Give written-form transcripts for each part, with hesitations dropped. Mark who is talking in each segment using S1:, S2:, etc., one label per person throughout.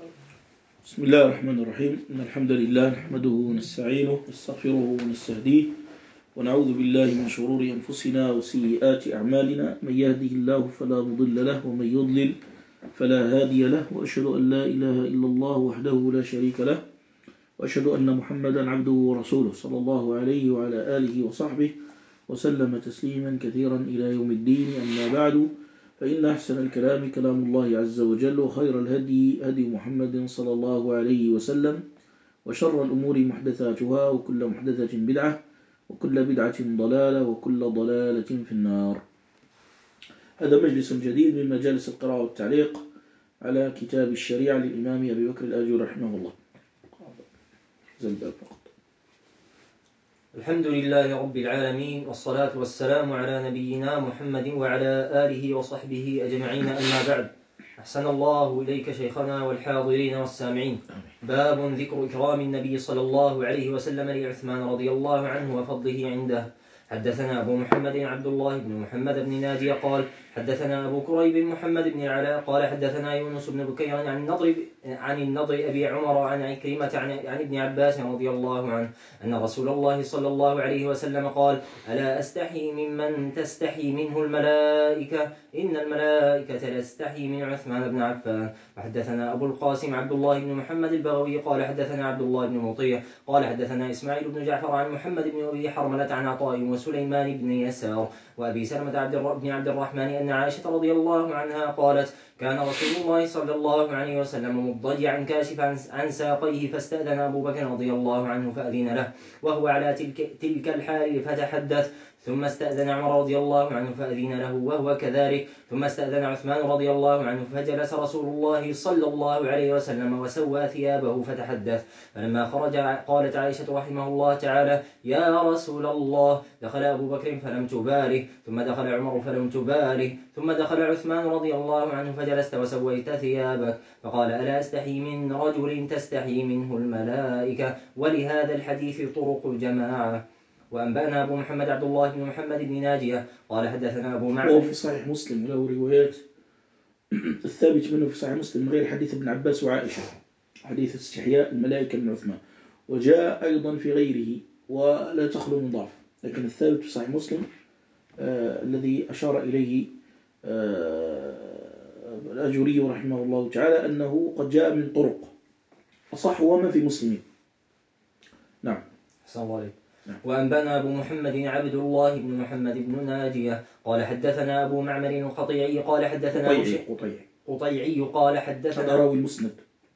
S1: بسم الله الرحمن الرحيم. إن الحمد لله نحمده ونستعينه ونستغفره ونستهديه ونعوذ بالله من شرور أنفسنا وسيئات أعمالنا. من يهده الله فلا مضل له ومن يضلل فلا هادي له، وأشهد أن لا إله إلا الله وحده لا شريك له، وأشهد أن محمدا عبده ورسوله صلى الله عليه وعلى آله وصحبه وسلم تسليما كثيرا إلى يوم الدين. أما بعد، فإن أحسن الكلام كلام الله عز وجل، وخير الهدي هدي محمد صلى الله عليه وسلم، وشر الأمور محدثاتها، وكل محدثة بدعة، وكل بدعة ضلالة، وكل ضلالة في النار. هذا مجلس جديد من مجالس القراءة والتعليق على كتاب الشريعة للإمام أبي بكر الآجري رحمه الله.
S2: الحمد لله رب العالمين، والصلاة والسلام على نبينا محمد وعلى آله وصحبه أجمعين. أما بعد، أحسن الله إليك شيخنا والحاضرين والسامعين. باب ذكر إكرام النبي صلى الله عليه وسلم لعثمان رضي الله عنه وفضله عنده. حدثنا أبو محمد عبد الله بن محمد بن ناجي قال حدثنا أبو كريب محمد بن العلاء قال حدثنا يونس بن بكير عن النضر أبي عمر عن عكرمة عن ابن عباس رضي الله عنه أن رسول الله صلى الله عليه وسلم قال: ألا أستحي ممن تستحي منه الملائكة، إن الملائكة لا من عثمان بن عفان. وحدثنا أبو القاسم عبد الله بن محمد البغوي قال حدثنا عبد الله بن مطيع قال حدثنا إسماعيل بن جعفر عن محمد بن أبي حرملة عن عطاء وسليمان بن يسار وأبي سلمة بن عبد الرحمن أن عائشة رضي الله عنها قالت: كان رسول الله صلى الله عليه وسلم مضجعا كاشفا عن ساقيه، فاستأذن أبو بكر رضي الله عنه فأذن له وهو على تلك الحال فتحدث، ثم استأذن عمر رضي الله عنه فأذن له وهو كذلك، ثم استأذن عثمان رضي الله عنه فجلس رسول الله صلى الله عليه وسلم وسوى ثيابه فتحدث. فلما خرج قالت عائشة رحمه الله تعالى: يا رسول الله، دخل أبو بكر فلم تباله، ثم دخل عمر فلم تباله، ثم دخل عثمان رضي الله عنه فجلست وسويت ثيابك. فقال: ألا أستحي من رجل تستحي منه الملائكة. ولهذا الحديث طرق الجماعة. وأنبأنا أبو محمد عبد الله بن محمد بن ناجية قال حدثنا أبو معبد.
S1: وفي صحيح مسلم له روايات الثابت منه في صحيح مسلم غير حديث ابن عباس وعائشة، حديث استحياء الملائكة من عثمان، وجاء أيضا في غيره ولا تخلو من ضعف، لكن الثابت في صحيح مسلم الذي أشار إليه الآجري رحمه الله تعالى أنه قد جاء من طرق أصح وما في مسلمين. نعم.
S2: أحسن الله عليك. وأنبأنا أبو محمد عبد الله بن محمد بن ناجية قال حدثنا أبو معمر القطيعي قال حدثنا قطيعي قال حدثنا
S1: راوي المسند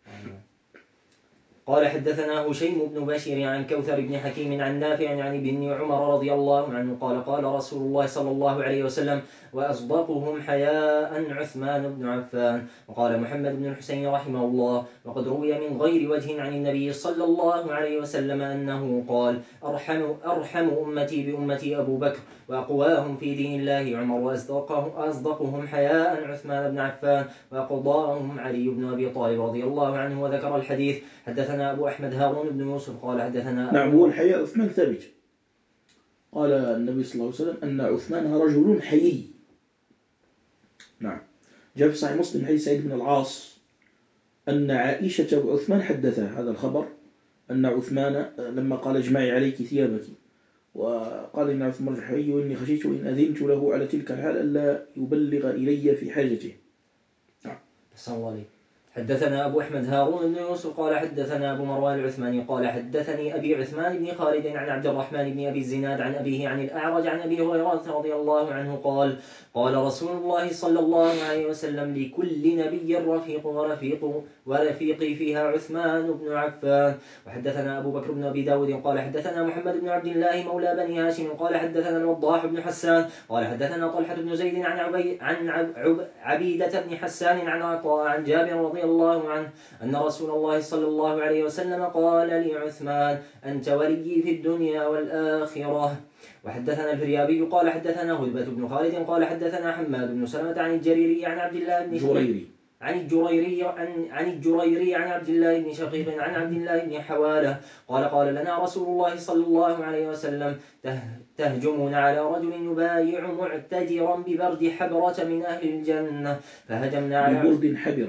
S2: قال حدثنا هشيم بن بشير عن كوثر بن حكيم عن نافع عن ابن عمر رضي الله عنه قال: قال رسول الله صلى الله عليه وسلم: وأصدقهم حياء عثمان بن عفان. وقال محمد بن الحسين رحمه الله: وقد روي من غير وجه عن النبي صلى الله عليه وسلم أنه قال: أرحم أمتي بأمتي أبو بكر، وأقواهم في دين الله عمر، وأصدقهم حياء عثمان بن عفان، وأقضاهم علي بن أبي طالب رضي الله عنه. وذكر الحديث. حدثنا أبو أحمد هارون بن يوسف قال حدثنا
S1: نعم. هو الحياء عثمان ثابت. قال النبي صلى الله عليه وسلم أن عثمان رجل حيي. نعم. جاء في صحيح مسلم حديث سعيد بن العاص أن عائشة وعثمان حدثها هذا الخبر، أن عثمان لما قال: اجمعي عليك ثيابك، وقال إن عثمان رجل حيي، وإني خشيت إن أذنت له على تلك الحال ألا يبلغ إلي في حاجته.
S2: نعم. صلى الله عليه. حدثنا أبو أحمد هارون بن يوسف قال حدثنا أبو مروان العثماني قال حدثني أبي عثمان بن خالد عن عبد الرحمن بن أبي الزناد عن أبيه عن الأعرج عن أبي هريرة رضي الله عنه قال: قال رسول الله صلى الله عليه وسلم: لكل نبي رفيق ورفيقي فيها عثمان بن عفان. وحدثنا أبو بكر بن أبي داود قال حدثنا محمد بن عبد الله مولى بني هاشم قال حدثنا الوضاح بن حسان قال حدثنا طلحة بن زيد عن عبيدة بن حسان عن عطاء عن جابر رضي الله عنه أن رسول الله صلى الله عليه وسلم قال لعثمان: أنت ولي في الدنيا والآخرة. وحدثنا الفريابي قال حدثنا هدبة بن خالد قال حدثنا حماد بن سلمة عن الجريري عن عبد الله بن
S1: جريري
S2: عن الجريري عن عبد الله بن شقيق عن عبد الله بن حوالة قال لنا رسول الله صلى الله عليه وسلم: تهجمون على رجل يبايع معتجرا ببرد حبرة من أهل الجنة، فهجمنا على
S1: ببرد حبرة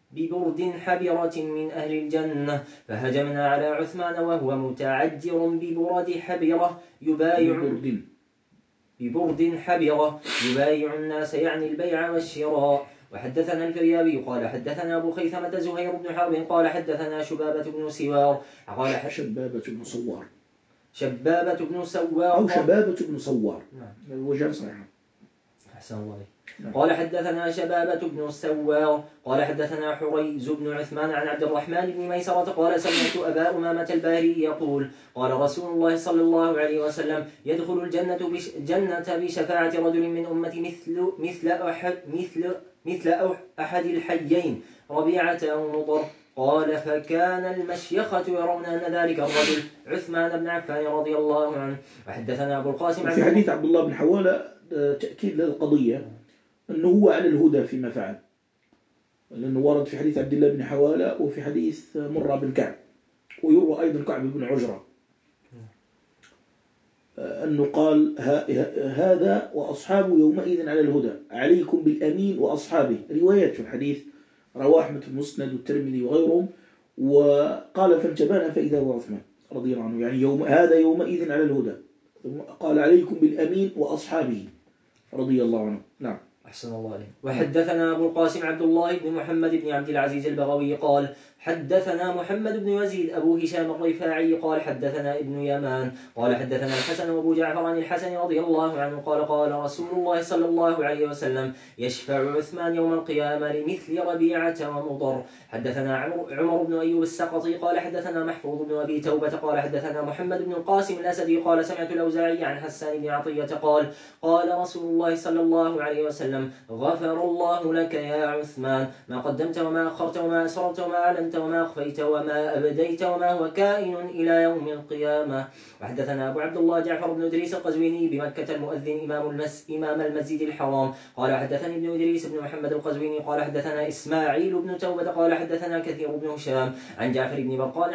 S2: ببرد حبرة من أهل الجنة، فهجمنا على عثمان وهو متعجر ببرد حبرة ببرد حبرة يبايع الناس، يعني البيع والشراء. وحدثنا الفريابي قال حدثنا أبو خيثمة زهير بن حرب قال حدثنا شبابة بن سوار قال
S1: شبابة بن صوار
S2: أو
S1: شبابة بن صوار. نعم. وجه صحيح.
S2: أحسن الله. قال حدثنا شبابة بن السوار قال حدثنا حريز بن عثمان عن عبد الرحمن بن ميسرة قال سمعت أبا أمامة الباهلي يقول قال رسول الله صلى الله عليه وسلم يدخل الجنة بشفاعة رجل من أمتي مثل أحد الحيين ربيعة أو مضر. قال فكان المشيخة يرون أن ذلك الرجل عثمان بن عفان رضي الله عنه. وحدثنا أبو القاسم
S1: في حديث عبد الله بن حوالة تأكيد للقضية أنه هو على الهدى فيما فعل، لأنه ورد في حديث عبد الله بن حوالة وفي حديث مرة بن كعب، ويروى أيضا كعب بن عجرة أنه قال هذا وأصحابه يومئذ على الهدى عليكم بالأمين وأصحابه. روايات في الحديث رواه أحمد في المسند والترمذي وغيرهم. وقال فانتبهنا فإذا هو عثمان رضي الله عنه، يعني هذا يومئذ على الهدى. قال عليكم بالأمين وأصحابه رضي الله عنه. نعم.
S2: أحسن الله عليه. وحدثنا أبو القاسم عبد الله بن محمد بن عبد العزيز البغوي قال حدثنا محمد بن يزيد أبو هشام الرفاعي قال حدثنا ابن يمان قال حدثنا الحسن وأبو جعفر عن الحسن رضي الله عنه قال قال رسول الله صلى الله عليه وسلم يشفع عثمان يوم القيامة لمثل ربيعة ومضر. حدثنا عمر بن أيوب السقطي قال حدثنا محفوظ بن أبي توبة قال حدثنا محمد بن القاسم الأسدي قال سمعت الأوزاعي عن حسان بن عطية قال رسول الله صلى الله عليه وسلم غفر الله لك يا عثمان ما قدمت وما أخرت وما أسررت وما أعلنت وما أخفيت وما أبديت وما هو كائن إلى يوم القيامة. وحدثنا أبو عبد الله جعفر بن إدريس القزويني بمكة المؤذن إمام المسجد الحرام قال حدثني ابن إدريس بن محمد القزويني قال حدثنا إسماعيل بن توبة قال حدثنا كثير بن هشام عن جعفر بن برقان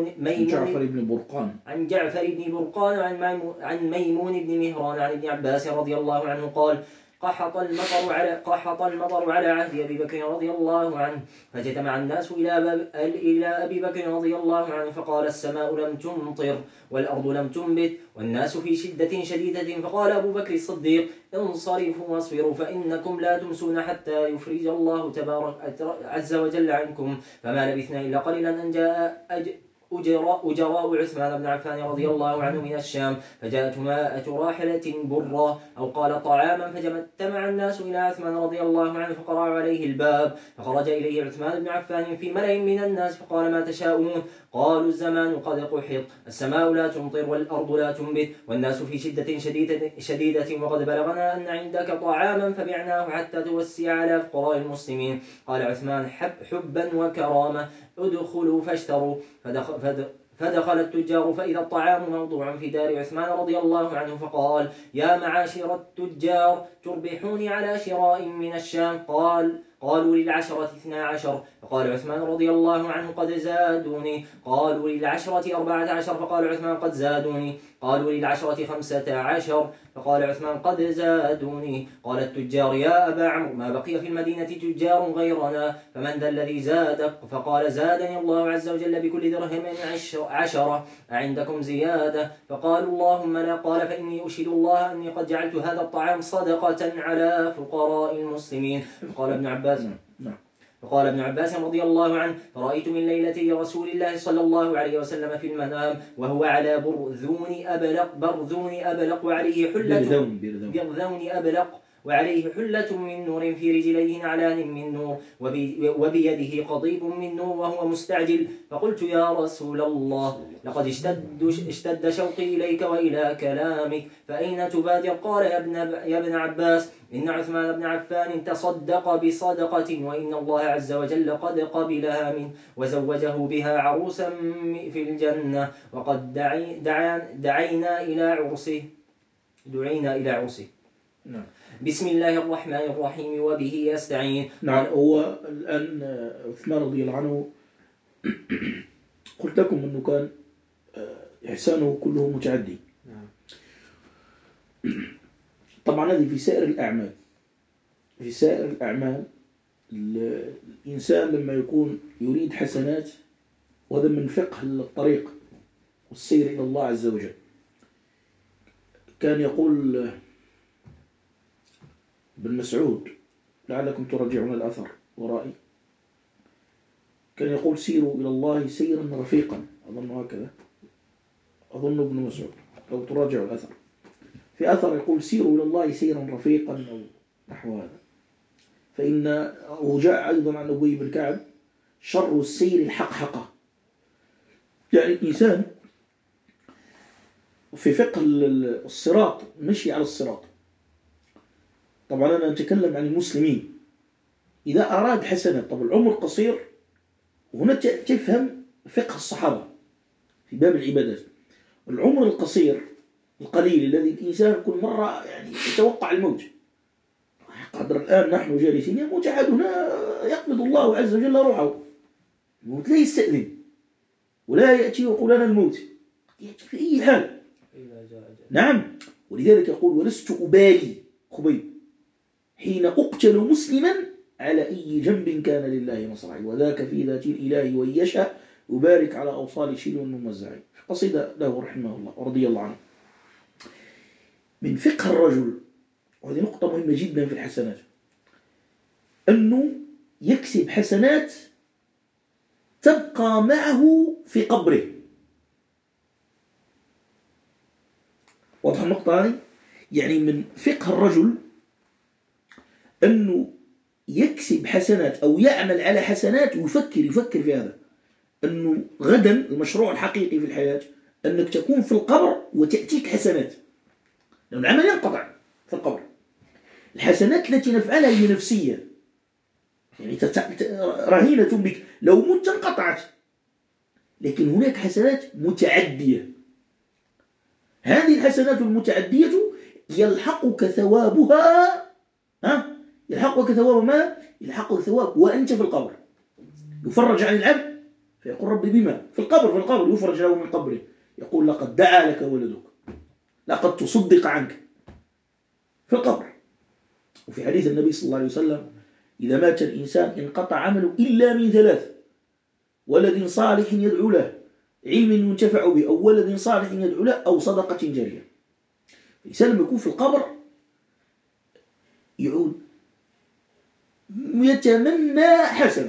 S2: عن جعفر بن برقان عن ميمون بن مهران عن ابن عباس رضي الله عنه قال قحط المطر على عهد أبي بكر رضي الله عنه فاجتمع الناس إلى أبي بكر رضي الله عنه فقال السماء لم تمطر والأرض لم تنبت والناس في شدة شديدة. فقال أبو بكر الصديق انصرفوا واصبروا فإنكم لا تمسون حتى يفرج الله تبارك عز وجل عنكم. فما لبثنا إلا قليلا أن جاء أجراء عثمان بن عفان رضي الله عنه من الشام فجاءت ماءة راحلة برا أو قال طعاما فاجتمع الناس إلى عثمان رضي الله عنه فقرأوا عليه الباب فخرج إليه عثمان بن عفان في ملأ من الناس فقال ما تشاءون؟ قالوا الزمان قد قحط السماء لا تمطر والأرض لا تنبت والناس في شدة شديدة وقد بلغنا أن عندك طعاما فبعناه حتى توسع على فقراء المسلمين. قال عثمان حبا وكرامة ادخلوا فاشتروا فدخل التجار فإذا الطعام موضوع في دار عثمان رضي الله عنه فقال يا معاشر التجار تربحوني على شراء من الشام؟ قالوا للعشرة 12 فقال عثمان رضي الله عنه قد زادوني. قالوا للعشرة 14 فقال عثمان قد زادوني. قالوا للعشرة 15 فقال عثمان قد زادوني. قال التجار يا أبا عمرو ما بقي في المدينة تجار غيرنا فمن ذا الذي زادك؟ فقال زادني الله عز وجل بكل درهم 10 أعندكم زيادة؟ فقالوا اللهم لا. قال فإني أشهد الله أني قد جعلت هذا الطعام صدقة على فقراء المسلمين. فقال ابن عباس رضي الله عنه فرأيت من ليلتي رسول الله صلى الله عليه وسلم في المنام وهو على برذون أبلق وعليه حلة وعليه حلة من نور في رجليه نعلان من نور وبيده قضيب من نور وهو مستعجل. فقلت يا رسول الله لقد اشتد شوقي إليك وإلى كلامك فأين تبادر؟ قال يا ابن عباس إن عثمان بن عفان تصدق بصدقة وإن الله عز وجل قد قبلها منه وزوجه بها عروسا في الجنة وقد دعينا إلى عرسه. نعم. بسم الله الرحمن الرحيم وبه يستعين.
S1: نعم. هو الآن عثمان رضي الله عنه قلت لكم أنه كان إحسانه كله متعدي. نعم. طبعا هذه في سائر الأعمال الإنسان لما يكون يريد حسنات، وهذا من فقه الطريق والسير إلى الله عز وجل. كان يقول ابن مسعود، لعلكم ترجعون الأثر ورائي، كان يقول سيروا إلى الله سيرا رفيقا، أظن هكذا، أظن ابن مسعود لو تراجعوا الأثر، في أثر يقول سيروا إلى الله سيرا رفيقا أو نحو هذا. فإن وجاء أيضا عن أبي بن كعب شر السير الحقحقة، يعني الإنسان في فقه الصراط مشي على الصراط. طبعا أنا أتكلم عن المسلمين إذا أراد حسنة. طب العمر قصير، وهنا تفهم فقه الصحابة في باب العبادات. العمر القصير القليل الذي الإنسان كل مرة يعني يتوقع الموت، قدر الآن نحن جالسين يموت أحدنا يقبض الله عز وجل روحه، الموت لا يستأذن ولا يأتي يقول لنا الموت، يأتي في أي حال. نعم، ولذلك يقول ولست أبالي خبيب حين أقتل مسلما على أي جنب كان لله مصرعي، وذاك في ذات الإله وإن يشاء يبارك على أوصال شيل ممزعي. قصيدة له رحمه الله ورضي الله عنه. من فقه الرجل، وهذه نقطة مهمة جدا في الحسنات، أنه يكسب حسنات تبقى معه في قبره. واضح النقطة هذه؟ يعني من فقه الرجل أنه يكسب حسنات أو يعمل على حسنات ويفكر في هذا، أنه غدا المشروع الحقيقي في الحياة أنك تكون في القبر وتأتيك حسنات، لأن العمل ينقطع في القبر. الحسنات التي نفعلها هي نفسية، يعني رهينة بك، لو مت انقطعت. لكن هناك حسنات متعدية، هذه الحسنات المتعدية يلحقك ثوابها، يلحقك ثواب ما؟ يلحقك ثواب وأنت في القبر. يفرج عن العبد فيقول ربي بما في القبر يفرج له من قبره، يقول لقد دعا لك ولدك، لقد تصدق عنك في القبر. وفي حديث النبي صلى الله عليه وسلم إذا مات الإنسان انقطع عمله إلا من ثلاث: ولد صالح يدعو له، علم ينتفع به، أو ولد صالح يدعو له، أو صدقة جارية. الإنسان لما يكون في القبر يعود يتمنى حسنة.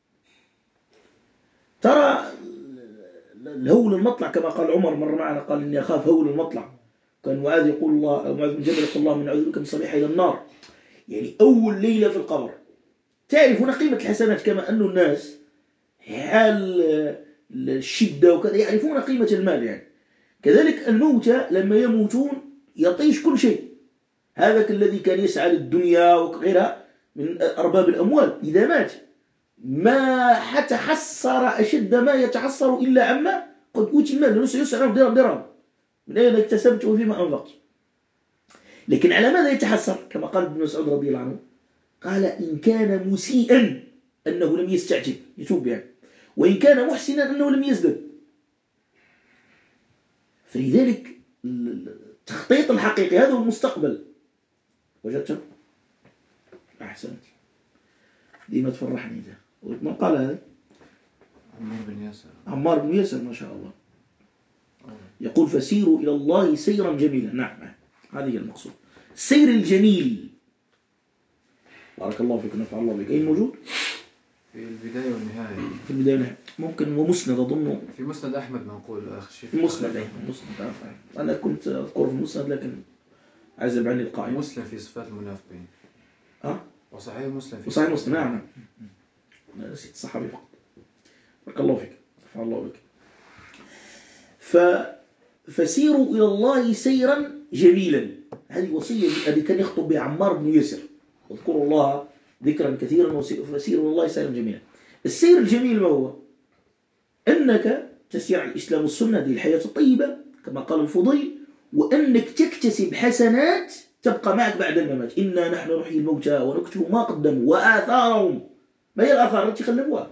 S1: ترى الهول المطلع كما قال عمر مر معنا، قال إني أخاف هول المطلع. كان معاذ يقول الله، معاذ بن جبل يقول الله من أعوذ بك من صبيحة إلى النار. يعني أول ليلة في القبر تعرف هنا قيمة الحسنات، كما أن الناس حال الشدة وكذا يعرفون قيمة المال. يعني كذلك الموتى لما يموتون يطيش كل شيء. هذا الذي كان يسعى للدنيا وغيرها من أرباب الأموال إذا مات ما حتحسر أشد ما يتحسر إلا عما قد أوتي المال، لأنه سيسأل درهم من أين اكتسبت وفيما أنفقت. لكن على ماذا يتحسر؟ كما قال ابن مسعود رضي الله عنه، قال إن كان مسيئا أنه لم يستعجب يتوب يعني، وإن كان محسنا أنه لم يزدد. فلذلك التخطيط الحقيقي هذا هو المستقبل. وجدته؟ أحسنت، ديما تفرحني ده. من قال هذا؟ عمار بن ياسر ما شاء الله. يقول فسيروا إلى الله سيرا جميلا. نعم، هذه المقصود، السير الجميل. بارك الله فيك، نفع الله بك. أي موجود؟
S3: في البداية والنهاية.
S1: في البداية والنهاية ممكن، ومسند أظنه
S3: في مسند أحمد منقول أخ الشيخ.
S1: مسند أنا كنت أذكر في المسند لكن عزب عني القائم.
S3: مسلم في صفات المنافقين. وصحيح مسلم في
S1: صحيح مسلم. نعم أنا نسيت الصحابي فقط. بارك الله فيك، نفع الله بك. فسيروا إلى الله سيرا جميلا. هذه وصية التي كان يخطب بها عمار بن ياسر، واذكروا الله ذكرا كثيرا فسيروا إلى الله سيرا جميلا. السير الجميل ما هو؟ أنك تسير على الإسلام والسنة، دي الحياة الطيبة كما قال الفضيل، وأنك تكتسب حسنات تبقى معك بعد الممات. إنا نحن نحيي الموتى ونكتب ما قدموا وآثارهم. ما هي الآثار التي خلفوها؟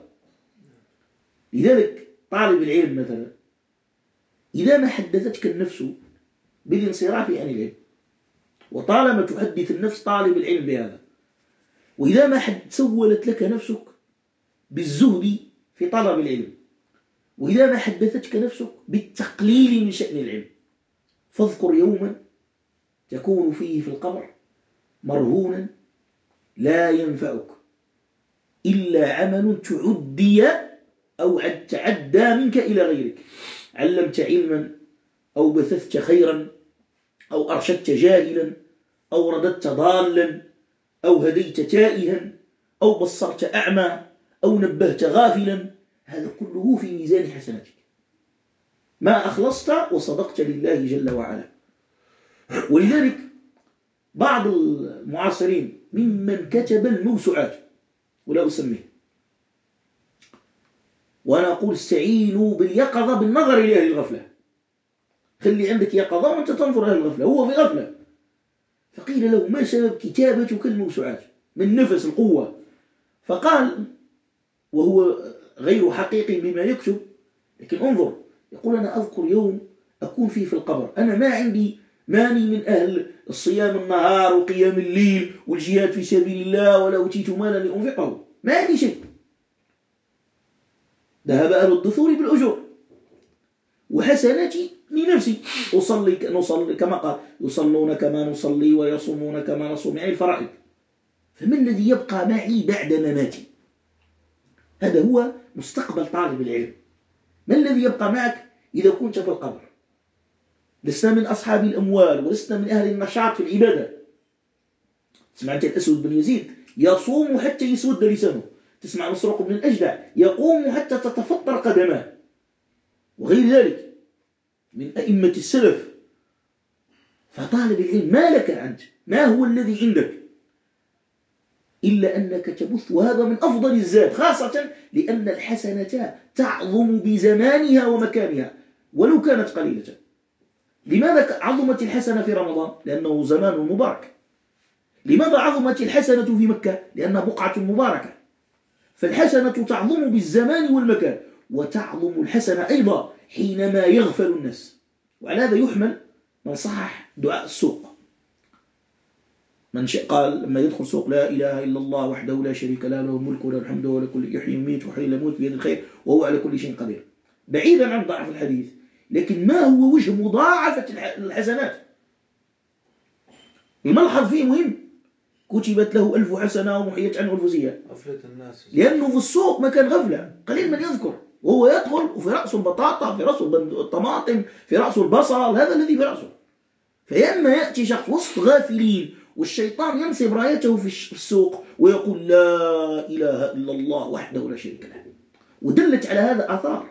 S1: لذلك طالب العلم مثلا إذا ما حدثتك النفس بالانصراف عن العلم، وطالما تحدث النفس طالب العلم بهذا، وإذا ما حد سولت لك نفسك بالزهد في طلب العلم، وإذا ما حدثتك نفسك بالتقليل من شأن العلم، فاذكر يوما تكون فيه في القبر مرهونا لا ينفعك إلا عمل تعدي أو تعدى منك إلى غيرك، علمت علما أو بثثت خيرا أو أرشدت جاهلا أو رددت ضالا أو هديت تائها أو بصرت أعمى أو نبهت غافلا، هذا كله في ميزان حسناتك، ما أخلصت وصدقت لله جل وعلا. ولذلك بعض المعاصرين ممن كتب الموسوعات، ولا أسميه، وأنا أقول استعينوا باليقظة بالنظر إلى أهل الغفلة، خلي عندك يقظة وأنت تنظر إلى الغفلة، هو في غفلة. فقيل له ما سبب كتابتك الموسوعات من نفس القوة؟ فقال وهو غير حقيقي بما يكتب، لكن انظر، يقول أنا أذكر يوم أكون فيه في القبر، أنا ما عندي ماني من أهل الصيام النهار وقيام الليل والجهاد في سبيل الله ولا أوتيت مالا لأنفقه، ما عندي شيء، ذهب أهل الدثور بالأجور وحسناتي لنفسي، نصلي كما قال يصلون كما نصلي ويصومون كما نصوم، يعني الفرائض، فما الذي يبقى معي بعد مماتي؟ هذا هو مستقبل طالب العلم. ما الذي يبقى معك إذا كنت في القبر؟ لسنا من أصحاب الأموال ولسنا من أهل النشاط في العبادة. سمعت الأسود بن يزيد يصوم حتى يسود لسانه، تسمع مسروق بن الأجدع يقوم حتى تتفطر قدماه، وغير ذلك من أئمة السلف. فطالب العلم ما لك أنت؟ ما هو الذي عندك إلا أنك تبث، وهذا من أفضل الزاد، خاصة لأن الحسنة تعظم بزمانها ومكانها ولو كانت قليلة. لماذا عظمت الحسنة في رمضان؟ لأنه زمان مبارك. لماذا عظمت الحسنة في مكة؟ لأنها بقعة مباركة. فالحسنة تعظم بالزمان والمكان، وتعظم الحسنة أيضا حينما يغفل الناس. وعلى هذا يحمل من صحح دعاء السوق، من قال لما يدخل سوق لا إله إلا الله وحده لا شريك له، له الملك وله الحمد وله كل يحيي ويميت وحي الموت بيد الخير وهو على كل شيء قدير، بعيدا عن ضعف الحديث. لكن ما هو وجه مضاعفة الحسنات؟ الملحظ فيه مهم، كتبت له 1000 حسنة ومحيت عنه 1000 سيئة،
S3: غفلة الناس،
S1: لأنه في السوق ما كان غفلة، قليل من يذكر، وهو يدخل وفي رأسه البطاطا، في رأسه الطماطم، في رأسه البصل، هذا الذي في رأسه. فيما يأتي شخص وسط غافلين والشيطان ينصب رايته في السوق ويقول لا إله إلا الله وحده لا شريك له، ودلت على هذا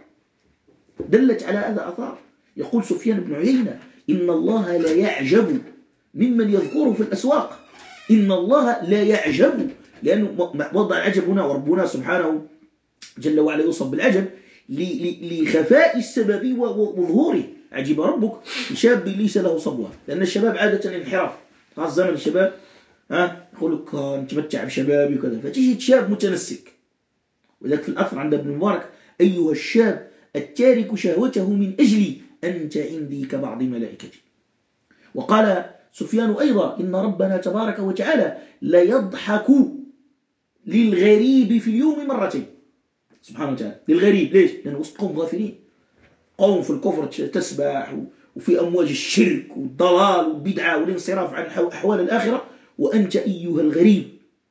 S1: آثار. يقول سفيان بن عيينة إن الله لا يعجب ممن يذكره في الأسواق، إن الله لا يعجب، لأنه وضع العجب هنا، وربنا سبحانه جل وعلا يوصف بالعجب لخفاء السبب وظهوره. عجب ربك لشاب ليس له صبوة، لأن الشباب عادة انحراف، خاص زمن الشباب يقول لك نتمتع بشبابي وكذا، فتجد شاب متنسك. ولذلك في الأثر عند ابن المبارك أيها الشاب التارك شهوته من أجلي أنت عندي كبعض ملائكتي. وقال سفيان أيضا إن ربنا تبارك وتعالى لا يضحك للغريب في اليوم مرتين، سبحانه وتعالى للغريب. ليش؟ لأنه وسط قوم غافلين، قوم في الكفر تسبح وفي أمواج الشرك والضلال والبدعة والانصراف عن أحوال الآخرة، وأنت أيها الغريب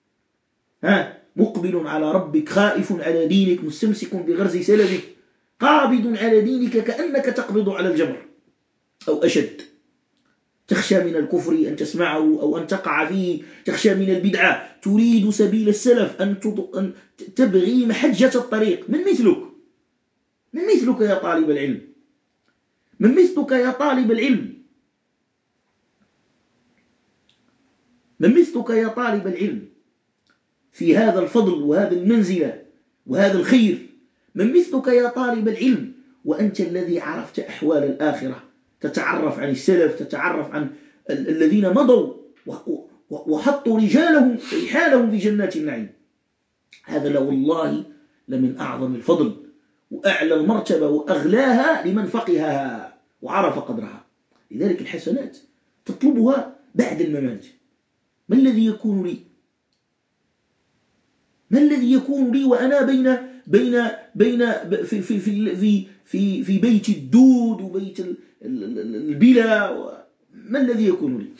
S1: مقبل على ربك خائف على دينك مستمسك بغرز سلبك قابض على دينك كأنك تقبض على الجمر أو أشد، تخشى من الكفر أن تسمعه أو أن تقع فيه، تخشى من البدعة، تريد سبيل السلف، أن تبغي محجة الطريق. من مثلك يا طالب العلم، من مثلك يا طالب العلم، من مثلك يا طالب العلم في هذا الفضل وهذه المنزلة وهذا الخير، من مثلك يا طالب العلم وأنت الذي عرفت أحوال الآخرة، تتعرف عن السلف، تتعرف عن الذين مضوا وحطوا رحالهم في جنات النعيم. هذا لو والله لمن أعظم الفضل وأعلى المرتبة وأغلاها لمن فقهها وعرف قدرها. لذلك الحسنات تطلبها بعد الممات. ما الذي يكون لي ما الذي يكون لي وأنا بين في بيت الدود وبيت البلا؟ ما الذي يكون لي؟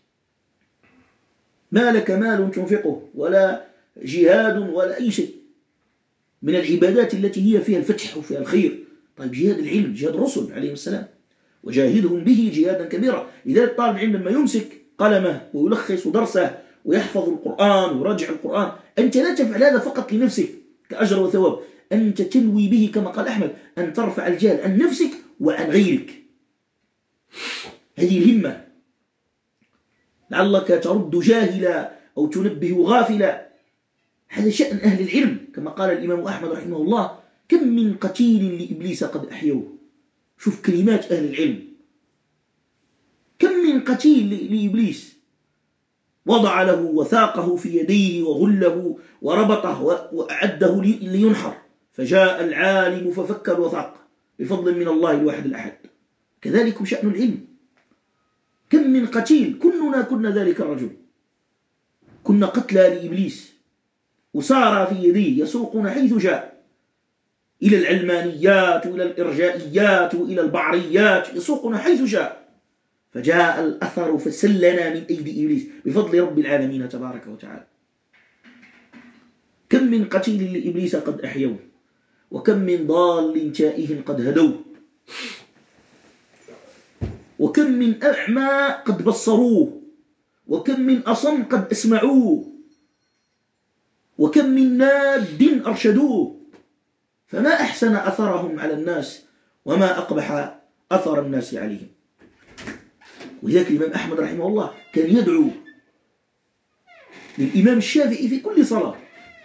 S1: ما لك مال تنفقه ولا جهاد ولا أي شيء من العبادات التي هي فيها الفتح وفيها الخير. طيب جهاد العلم، جهاد الرسل عليهم السلام، وجاهدهم به جهادا كبيرا. لذلك طالب العلم لما يمسك قلمه ويلخص درسه ويحفظ القرآن ويراجع القرآن، أنت لا تفعل هذا فقط لنفسك كأجر وثواب، أنت تنوي به كما قال أحمد أن ترفع الجهل عن نفسك وعن غيرك. هذه الهمة، لعلك ترد جاهلا أو تنبه غافلا. هذا شأن أهل العلم كما قال الإمام أحمد رحمه الله: كم من قتيل لإبليس قد أحيوه. شوف كلمات أهل العلم، كم من قتيل لإبليس وضع له وثاقه في يديه وغله وربطه وأعده لينحر، فجاء العالم ففك الوثاق بفضل من الله الواحد الأحد. كذلك شأن العلم، كم من قتيل، كنا ذلك الرجل، كنا قتلى لإبليس وصار في يديه يسوقنا حيث جاء، إلى العلمانيات وإلى الإرجائيات وإلى البعريات، يسوقنا حيث جاء، فجاء الأثر فسلنا من أيدي إبليس بفضل رب العالمين تبارك وتعالى. كم من قتيل لإبليس قد أحيوه، وكم من ضال تائه قد هدوه، وكم من أعمى قد بصروه، وكم من أصم قد أسمعوه، وكم من ناد أرشدوه، فما أحسن أثرهم على الناس وما أقبح أثر الناس عليهم. ولذلك الإمام أحمد رحمه الله كان يدعو للإمام الشافعي في كل صلاة،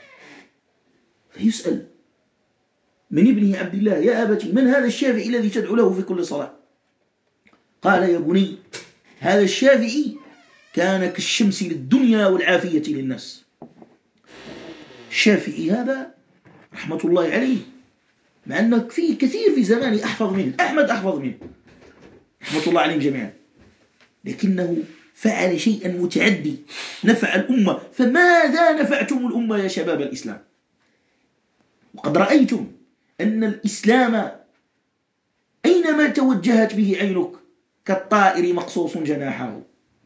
S1: فيسأل من ابنه عبد الله: يا أبتي، من هذا الشافعي الذي تدعو له في كل صلاة؟ قال: يا بني، هذا الشافعي كان كالشمس للدنيا والعافية للناس. الشافعي هذا رحمة الله عليه، مع أنه في كثير في زمانه أحفظ منه، أحمد أحفظ منه رحمة الله عليهم جميعا، لكنه فعل شيئا متعدي نفع الأمة. فماذا نفعتم الأمة يا شباب الإسلام؟ وقد رأيتم أن الإسلام أينما توجهت به عينك كالطائر مقصوص جناحه.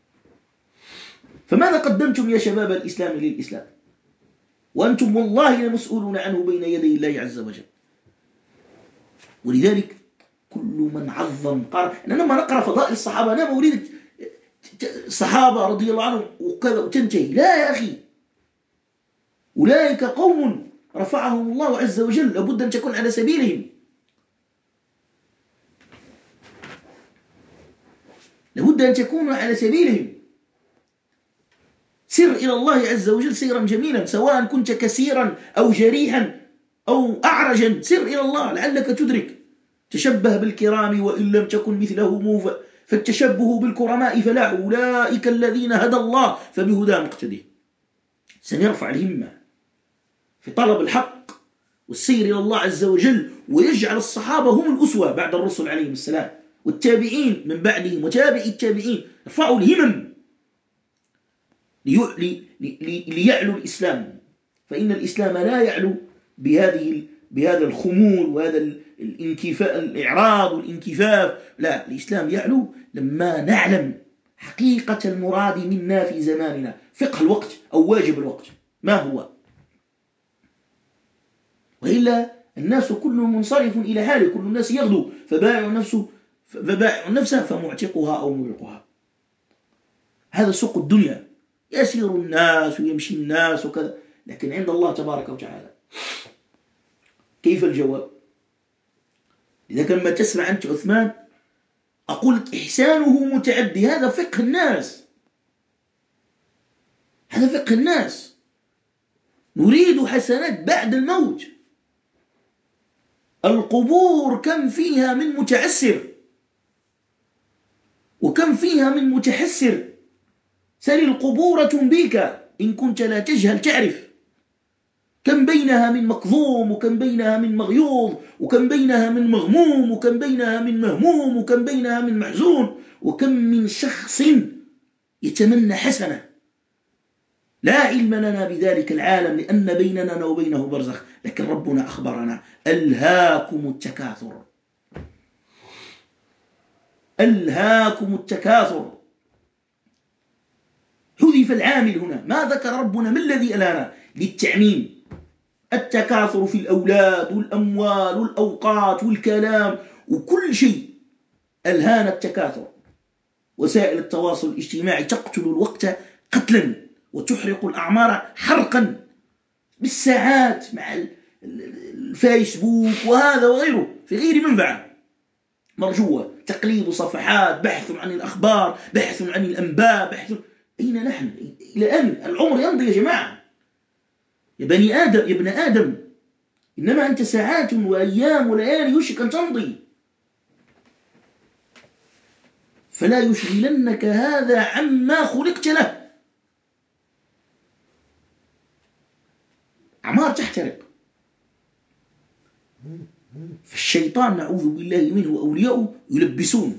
S1: فماذا قدمتم يا شباب الإسلام للإسلام؟ وأنتم والله لمسؤولون عنه بين يدي الله عز وجل. ولذلك كل من عظم قال، لما نقرأ فضائل الصحابة أنا أريد الصحابة رضي الله عنهم وكذا وتنتهي، لا يا أخي، أولئك قوم رفعهم الله عز وجل، لابد أن تكون على سبيلهم، لابد أن تكونوا على سبيلهم. سر إلى الله عز وجل سيرا جميلا، سواء كنت كثيرا أو جريحا أو أعرجا، سر إلى الله لعلك تدرك. تشبه بالكرام وإن لم تكن مثلهم، فالتشبه بالكرماء فلاح. أولئك الذين هدى الله فبهداه مقتدي. سنرفع الهمة في طلب الحق والسير إلى الله عز وجل، ويجعل الصحابة هم الأسوة بعد الرسل عليهم السلام، والتابعين من بعدهم وتابعي التابعين. ارفعوا الهمم ليعلو الإسلام، فإن الإسلام لا يعلو بهذا الخمول وهذا الإعراض والانكفاف. لا، الإسلام يعلو لما نعلم حقيقة المراد منا في زماننا، فقه الوقت أو واجب الوقت ما هو. وإلا الناس كل منصرف إلى حاله، كل الناس يغدو فبائع نفسه فمعتقها أو موبقها. هذا سوق الدنيا، يسير الناس ويمشي الناس وكذا، لكن عند الله تبارك وتعالى كيف الجواب؟ إذا لما تسمع أنت عثمان أقول إحسانه متعدي، هذا فقه الناس، هذا فقه الناس. نريد حسنات بعد الموت. القبور كم فيها من متعسر وكم فيها من متحسر. سل القبور تنبيك إن كنت لا تجهل تعرف. كم بينها من مكظوم، وكم بينها من مغيوظ، وكم بينها من مغموم، وكم بينها من مهموم، وكم بينها من محزون، وكم من شخص يتمنى حسنة لا علم لنا بذلك العالم لأن بيننا وبينه برزخ، لكن ربنا أخبرنا ألهاكم التكاثر، ألهاكم التكاثر. حذف العامل هنا، ما ذكر ربنا ما الذي ألهانا للتعميم. التكاثر في الأولاد والأموال والأوقات والكلام وكل شيء ألهانا التكاثر. وسائل التواصل الاجتماعي تقتل الوقت قتلا وتحرق الأعمار حرقا بالساعات مع الفيسبوك وهذا وغيره في غير منفعة مرجوة، تقليب صفحات، بحث عن الأخبار، بحث عن الأنباء، بحث. أين نحن؟ إلى أين؟ العمر يمضي يا جماعة، يا بني آدم، يا ابن آدم، إنما أنت ساعات وأيام وليالي يوشك أن تمضي. فلا يشغلنك هذا عما خلقت له. أعمار تحترق. فالشيطان نعوذ بالله منه وأولياؤه يلبسون،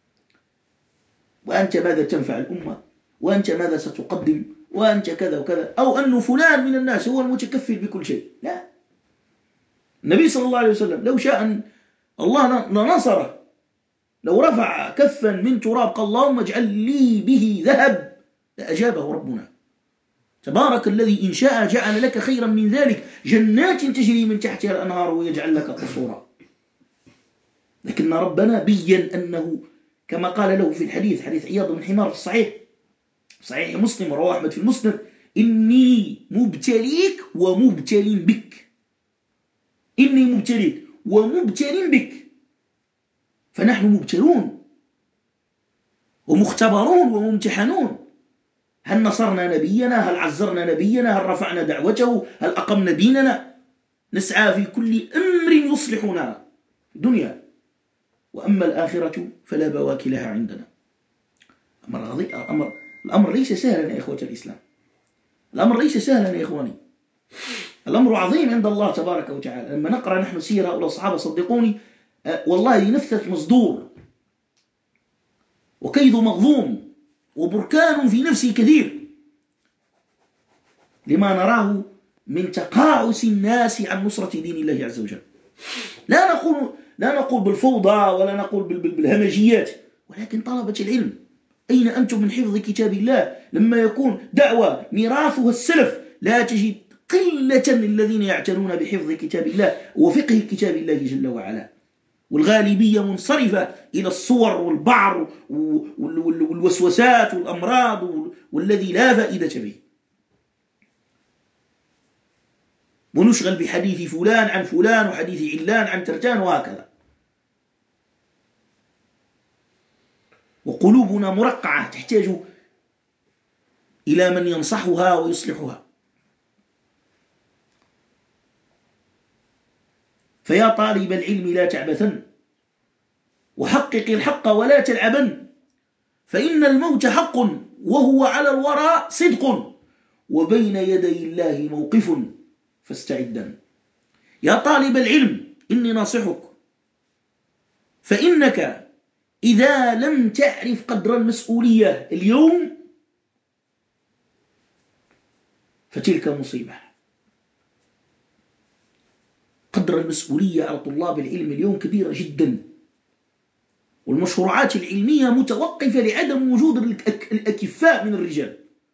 S1: وأنت ماذا تنفع الأمة، وأنت ماذا ستقدم، وأنت كذا وكذا، أو أنه فلان من الناس هو المتكفل بكل شيء. لا، النبي صلى الله عليه وسلم لو شاء أن الله لنصره، لو رفع كفا من تراب قال اللهم اجعل لي به ذهب لأجابه ربنا. تبارك الذي إن شاء جعل لك خيرا من ذلك جنات تجري من تحتها الأنهار ويجعل لك قصورا. لكن ربنا بين أنه كما قال له في الحديث، حديث عياض بن حمار في الصحيح، صحيح مسلم ورواه أحمد في المسند، إني مبتليك ومبتل بك، إني مبتليك ومبتل بك. فنحن مبتلون ومختبرون وممتحنون. هل نصرنا نبينا؟ هل عزرنا نبينا؟ هل رفعنا دعوته؟ هل أقمنا ديننا؟ نسعى في كل أمر يصلحنا في الدنيا، وأما الآخرة فلا بواكي لها عندنا. الأمر ليس سهلا يا إخوة الإسلام، الأمر ليس سهلا يا إخواني، الأمر عظيم عند الله تبارك وتعالى. لما نقرأ نحن سيرة أولى الصحابة صدقوني والله نفثة مصدور وكيد مغضوم وبركان في نفسه كثير لما نراه من تقاعس الناس عن نصرة دين الله عز وجل. لا نقول بالفوضى ولا نقول بالهمجيات، ولكن طلبة العلم أين أنتم من حفظ كتاب الله؟ لما يكون دعوة ميراثها السلف لا تجد قلة الذين يعتنون بحفظ كتاب الله وفقه كتاب الله جل وعلا، والغالبية منصرفة إلى الصور والبعر والوسوسات والأمراض والذي لا فائدة به، ونشغل بحديث فلان عن فلان وحديث علان عن ترتان وهكذا، وقلوبنا مرقعة تحتاج إلى من ينصحها ويصلحها. فيا طالب العلم لا تعبثن، وحقق الحق ولا تلعبن، فإن الموت حق وهو على الورى صدق، وبين يدي الله موقف فاستعدا. يا طالب العلم إني ناصحك، فإنك إذا لم تعرف قدر المسؤولية اليوم فتلك مصيبة. قدر المسؤولية على طلاب العلم اليوم كبيرة جدا، والمشروعات العلمية متوقفة لعدم وجود الأكفاء من الرجال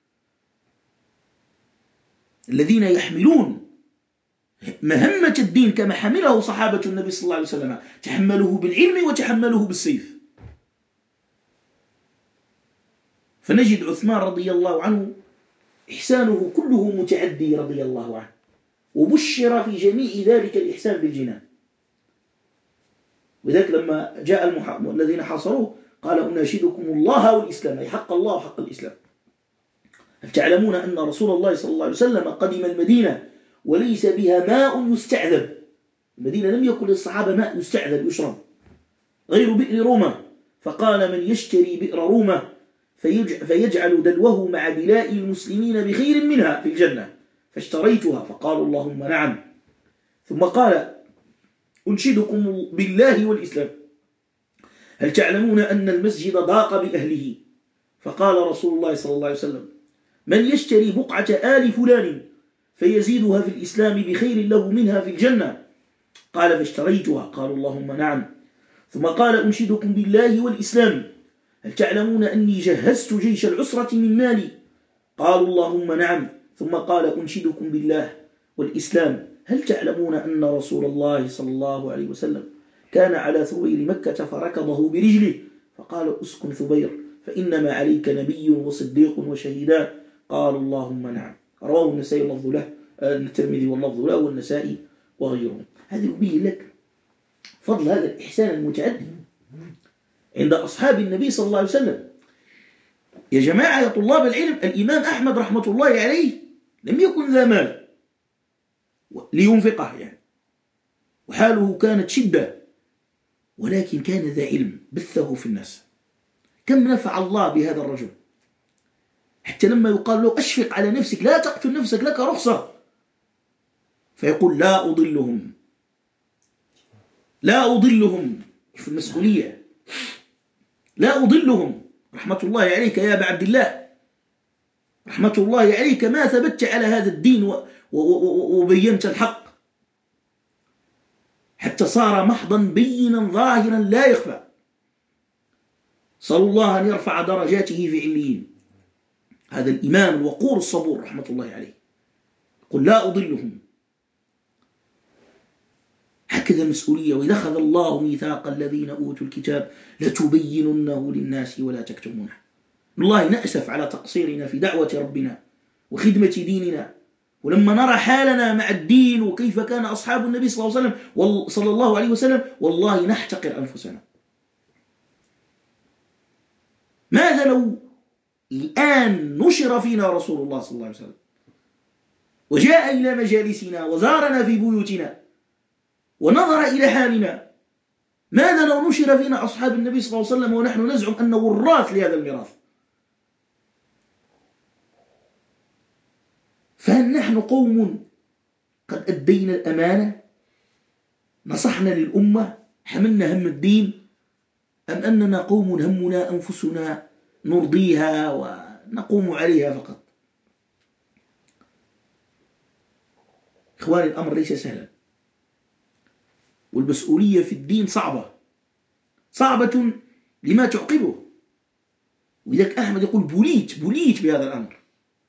S1: الذين يحملون مهمة الدين كما حمله صحابة النبي صلى الله عليه وسلم، تحمله بالعلم وتحمله بالسيف. فنجد عثمان رضي الله عنه إحسانه كله متعدي رضي الله عنه، وبشر في جميع ذلك الإحسان بالجنان. وذلك لما جاء الذين حاصروه قال أناشدكم الله والإسلام، أي حق الله وحق الإسلام. هل تعلمون أن رسول الله صلى الله عليه وسلم قدم المدينة وليس بها ماء يستعذب؟ المدينة لم يكن للصحابة ماء يستعذب يشرب غير بئر روما، فقال من يشتري بئر روما فيجعل دلوه مع بلاء المسلمين بخير منها في الجنة، فاشتريتها، فقالوا اللهم نعم. ثم قال أنشدكم بالله والإسلام، هل تعلمون أن المسجد ضاق بأهله؟ فقال رسول الله صلى الله عليه وسلم من يشتري بقعة آل فلان فيزيدها في الإسلام بخير له منها في الجنة؟ قال فاشتريتها. قالوا اللهم نعم. ثم قال أنشدكم بالله والإسلام، هل تعلمون أني جهزت جيش العسرة من مالي؟ قالوا اللهم نعم. ثم قال أنشدكم بالله والإسلام، هل تعلمون أن رسول الله صلى الله عليه وسلم كان على ثبير مكة فركضه برجله فقال اسكن ثبير فإنما عليك نبي وصديق وشهيدان؟ قالوا اللهم نعم. رواه النسائي واللفظ له، الترمذي واللفظ له والنسائي وغيره. هذا يبين لك فضل هذا الإحسان المتعدد عند أصحاب النبي صلى الله عليه وسلم. يا جماعة يا طلاب العلم، الإمام أحمد رحمة الله عليه لم يكن ذا مال لينفقه يعني، وحاله كانت شدة، ولكن كان ذا علم بثه في الناس. كم نفع الله بهذا الرجل، حتى لما يقال له أشفق على نفسك، لا تقتل نفسك، لك رخصة، فيقول لا أضلهم، لا أضلهم في المسؤولية، لا أضلهم. رحمة الله عليك يا أبا عبد الله، رحمة الله عليك، ما ثبت على هذا الدين وبينت الحق حتى صار محضا بينا ظاهرا لا يخفى. صلى الله أن يرفع درجاته في عليين. هذا الإمام الوقور الصبور رحمة الله عليه قل لا أضلهم. هكذا مسؤولية. وإذا أخذ الله ميثاق الذين أوتوا الكتاب لتبيننه للناس ولا تكتمونه. والله نأسف على تقصيرنا في دعوة ربنا وخدمة ديننا، ولما نرى حالنا مع الدين وكيف كان أصحاب النبي صلى الله عليه وسلم والله نحتقر أنفسنا. ماذا لو الآن نشر فينا رسول الله صلى الله عليه وسلم وجاء إلى مجالسنا وزارنا في بيوتنا ونظر إلى حالنا؟ ماذا لو نشر فينا أصحاب النبي صلى الله عليه وسلم ونحن نزعم أن وراث لهذا الميراث؟ فهل نحن قوم قد أدينا الأمانة، نصحنا للأمة، حملنا هم الدين، أم أننا قوم همنا أنفسنا نرضيها ونقوم عليها فقط؟ إخواني، الأمر ليس سهلا، والمسؤولية في الدين صعبة لما تعقبه. وإذاك أحمد يقول بليت بهذا الأمر،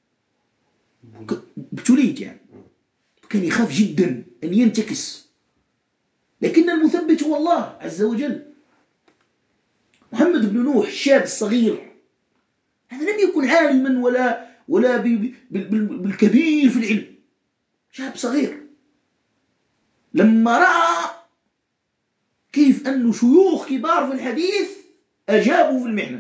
S1: ابتليت يعني، كان يخاف جدا أن ينتكس، لكن المثبت هو الله عز وجل. محمد بن نوح الشاب الصغير هذا لم يكن عالما ولا بالكبير في العلم، شاب صغير، لما رأى كيف أن شيوخ كبار في الحديث أجابوا في المحنة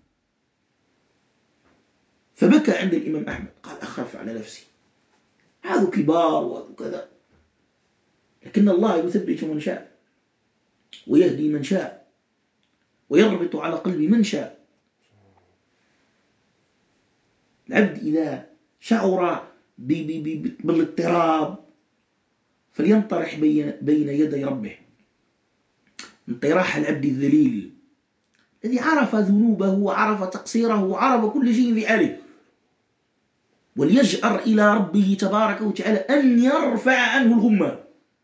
S1: فبكى عند الإمام أحمد، قال أخاف على نفسي، هذا كبار وكذا، لكن الله يثبت من شاء ويهدي من شاء ويربط على قلب من شاء. العبد إذا شعر بالاضطراب فلينطرح بين يدي ربه انطراح العبد الذليل الذي عرف ذنوبه وعرف تقصيره وعرف كل شيء في حاله، وليجأر إلى ربه تبارك وتعالى أن يرفع عنه الغمة،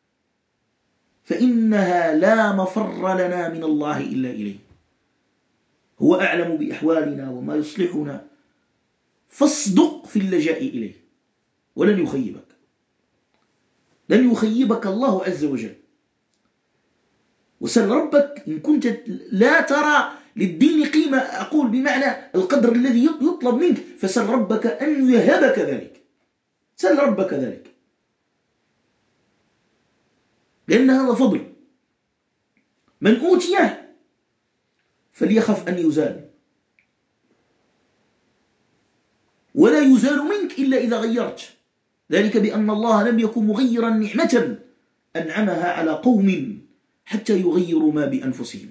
S1: فإنها لا مفر لنا من الله إلا إليه. هو أعلم بأحوالنا وما يصلحنا، فاصدق في اللجاء إليه ولن يخيبك، لن يخيبك الله عز وجل. وسل ربك إن كنت لا ترى للدين قيمة، أقول بمعنى القدر الذي يطلب منك، فسل ربك أن يهبك ذلك، سل ربك ذلك، لأن هذا فضل. من أوتيه فليخف أن يزال، ولا يزال منك إلا إذا غيرت، ذلك بأن الله لم يكن مغيرا نعمة أنعمها على قوم حتى يغيروا ما بأنفسهم.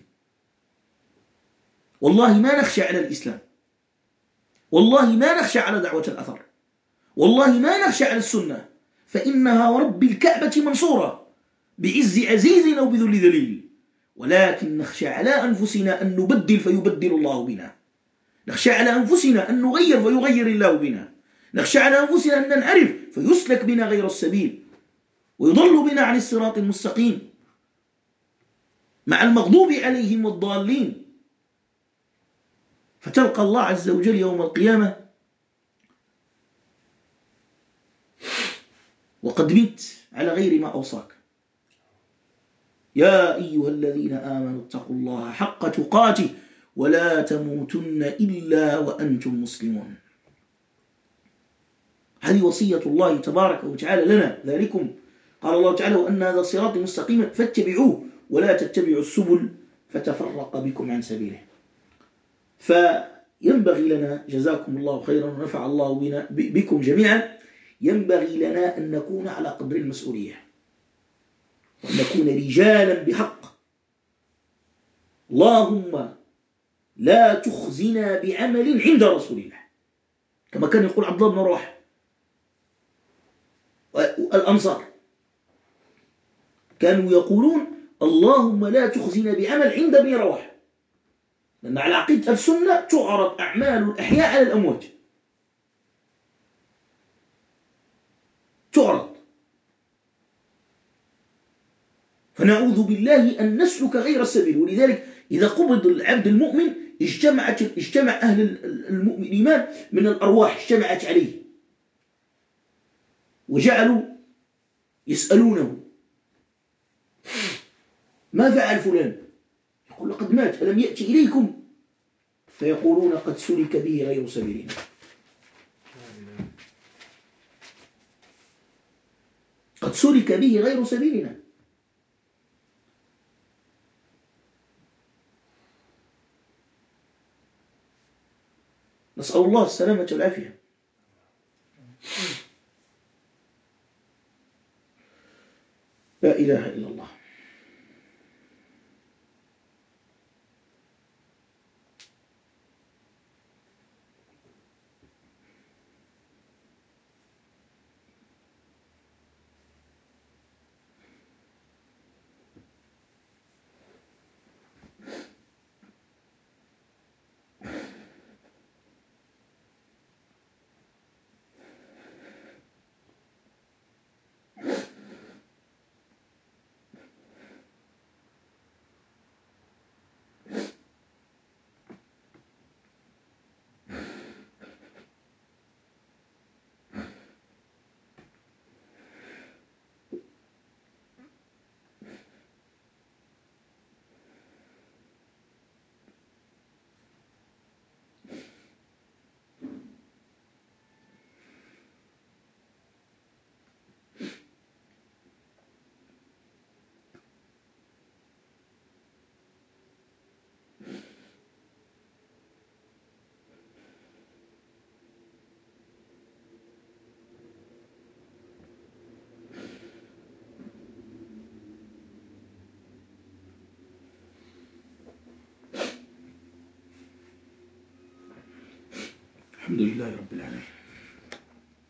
S1: والله ما نخشى على الإسلام، والله ما نخشى على دعوة الأثر، والله ما نخشى على السنة، فإنها ورب الكعبة منصورة بعز عزيز أو بذل ذليل، ولكن نخشى على أنفسنا أن نبدل فيبدل الله بنا، نخشى على أنفسنا أن نغير فيغير الله بنا، نخشى على أنفسنا أن ننحرف فيسلك بنا غير السبيل ويضل بنا عن الصراط المستقيم مع المغضوب عليهم والضالين، فتلقى الله عز وجل يوم القيامة وقد مت على غير ما أوصاك. يا أيها الذين آمنوا اتقوا الله حق تقاته ولا تموتن إلا وأنتم مسلمون. هذه وصية الله تبارك وتعالى لنا. ذلكم قال الله تعالى وأن هذا صراطي مستقيما فاتبعوه ولا تتبعوا السبل فتفرق بكم عن سبيله. فينبغي لنا جزاكم الله خيرا ونفع الله بكم جميعا، ينبغي لنا أن نكون على قدر المسؤولية وأن نكون رجالا بحق. اللهم لا تخزنا بعمل عند رسول الله، كما كان يقول عبد الله بن رواحة الأنصار كانوا يقولون اللهم لا تخزنا بعمل عند ابن رواحة، لأن على عقيدة السنة تعرض أعمال الأحياء على الأموات، تعرض، فنعوذ بالله أن نسلك غير السبيل. ولذلك إذا قبض العبد المؤمن اجتمع أهل الإيمان من الأرواح اجتمعت عليه وجعلوا يسألونه ما فعل فلان؟ يقول لقد مات، ألم يأتي إليكم؟ فيقولون قد سلك به غير سبيلنا. قد سلك به غير سبيلنا. نسأل الله السلامة والعافية. لا إله إلا الله. الحمد لله رب العالمين.